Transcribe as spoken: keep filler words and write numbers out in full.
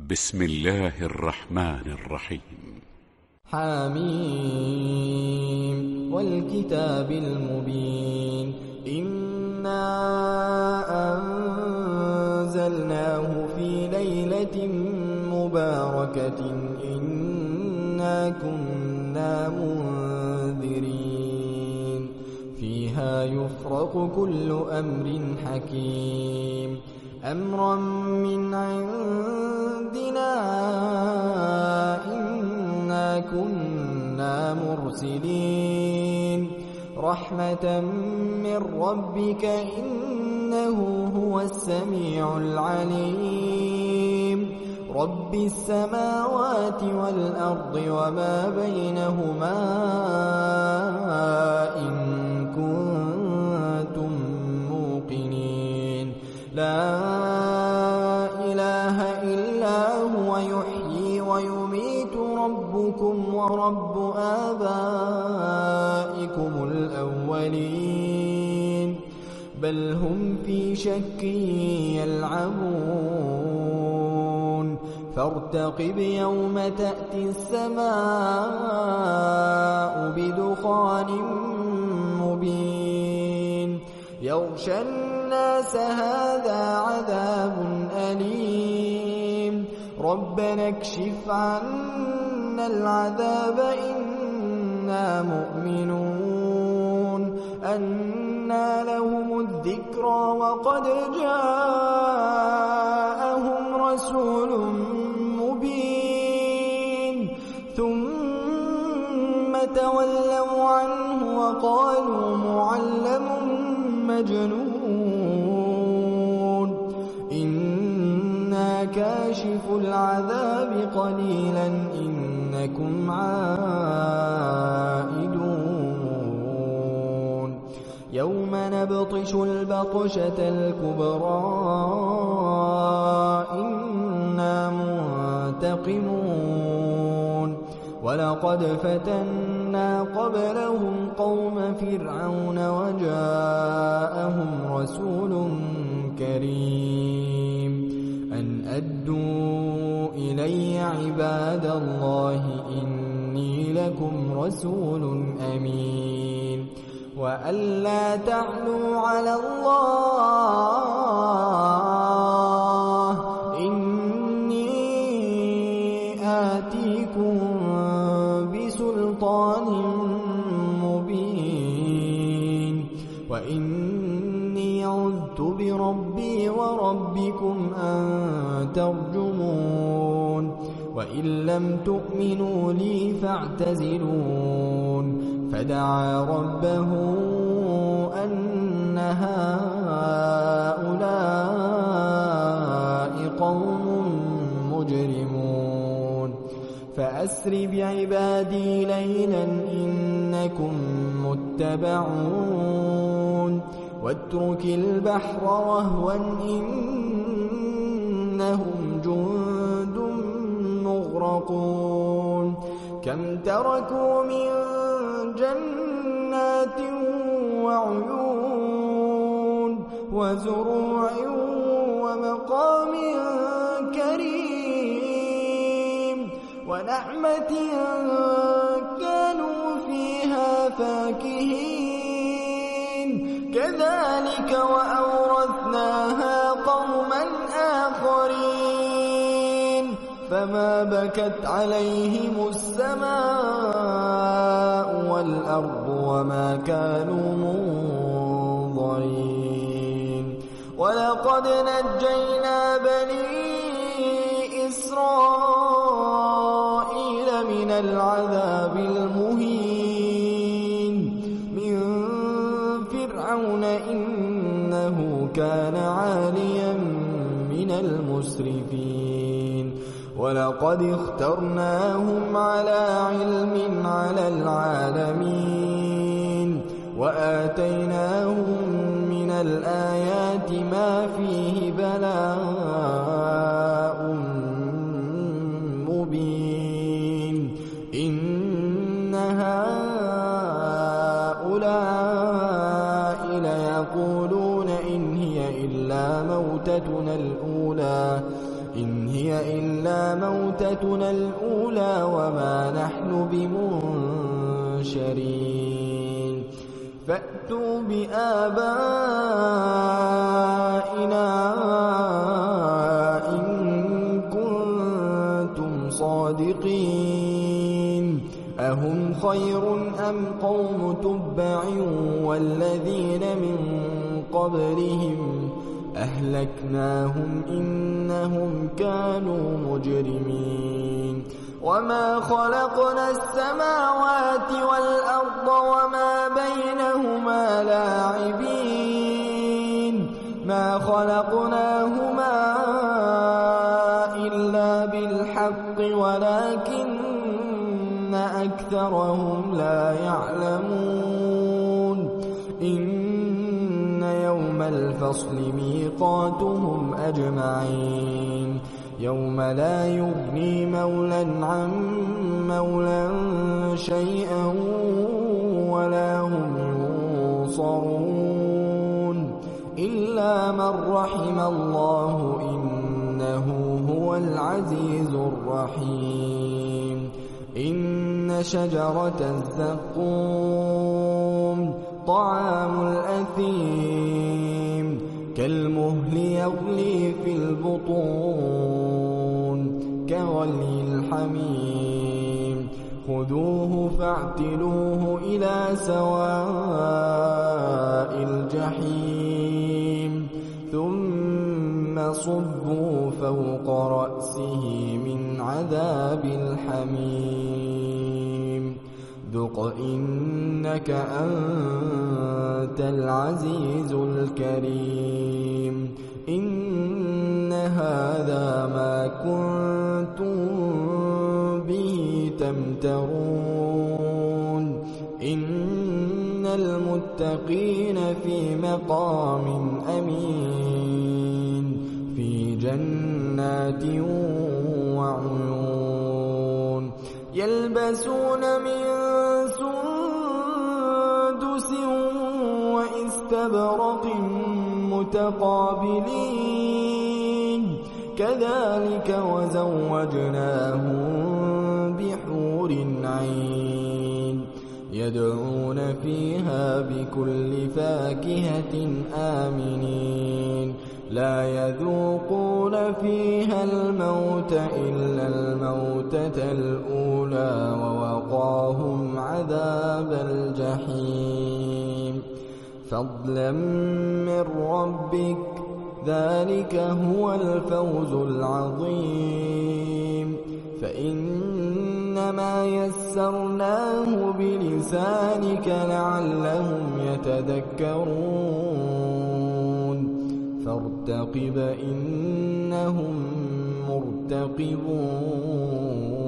بسم الله الرحمن الرحيم. حميم والكتاب المبين إنا أنزلناه في ليلة مباركة إنا كنا منذرين فيها يفرق كل أمر حكيم أمرا من عندنا إنا كنا مرسلين رحمة من ربك إنه هو السميع العليم رب السماوات والأرض وما بينهما إن كنتم موقنين لا إله إلا هو يحيي ويميت ربكم ورب آبائكم الأولين بل هم في شك يلعبون فارتقب يوم تأتي السماء بدخان مبين يغشى الناس هذا عذاب أليم ربنا اكشف عنا العذاب إنا مؤمنون أنى لهم الذكرى وقد جاءهم رسول مبين ثم تولوا عنه وقالوا معلم مجنون إنا كاشف العذاب قليلا إنكم عائدون يوم نبطش البطشة الكبرى إنا منتقمون ولقد فتنا قبلهم قوم فرعون وجاءهم رسول كريم أن أدوا إلي عباد الله إني لكم رسول أمين وأن لا تعلوا على الله إني آتيكم بسلطان مبين وإني عذت بربي وربكم أن ترجمون وإن لم تؤمنوا لي فاعتزلون فدعا ربه أن هؤلاء قوم مجرمون فأسر بعبادي ليلا إنكم متبعون واترك البحر رهوا إنهم جند مغرقون كم تركوا من جنات وعيون وزروع ومقام كريم ونعمة كانوا فيها فاكهين كذلك وأورثناها قوما آخرين فما بكت عليهم السماء والأرض وما كانوا منظرين ولقد نجينا بني إسرائيل من العذاب المهين من فرعون إنه كان عاليا من المسرفين ولقد اخترناهم على علم على العالمين وآتيناهم من الآيات ما فيه بلاء مبين إن هؤلاء ليقولون إن هي إلا موتتنا الأولى إن هي هي إلا موتتنا الأولى وما نحن بمنشرين فأتوا بآبائنا إن كنتم صادقين أهم خير أم قوم تبع والذين من قبلهم أهلكناهم إنهم كانوا مجرمين وما خلقنا السماوات والأرض وما بينهما لاعبين ما خلقناهما إلا بالحق ولكن أكثرهم لا يعلمون إن يوم الفصل ميقاتهم أجمعين يوم لا يغني مولى عن مولى شيئا ولا هم ينصرون إلا من رحم الله إنه هو العزيز الرحيم إن شجرة الزقوم طعام الأثيم كالمهل يغلي في البطون كغلي الحميم خذوه فاعتلوه إلى سواء الجحيم ثم صبوا فوق رأسه من عذاب الحميم ذق إنك أنت العزيز الكريم إن هذا ما كنتم به تمترون إن المتقين في مقام أمين في جنات وعيون يلبسون من سندس واستبرق متقابلين كذلك وزوجناهم بحور عين يدعون فيها بكل فاكهة آمنين لا يذوقون فيها الموت إلا الموتة الأولى ووقاهم عذاب الجحيم فضلا من ربك ذلك هو الفوز العظيم فإنما يسرناه بلسانك لعلهم يتذكرون فارتقب إنهم مرتقبون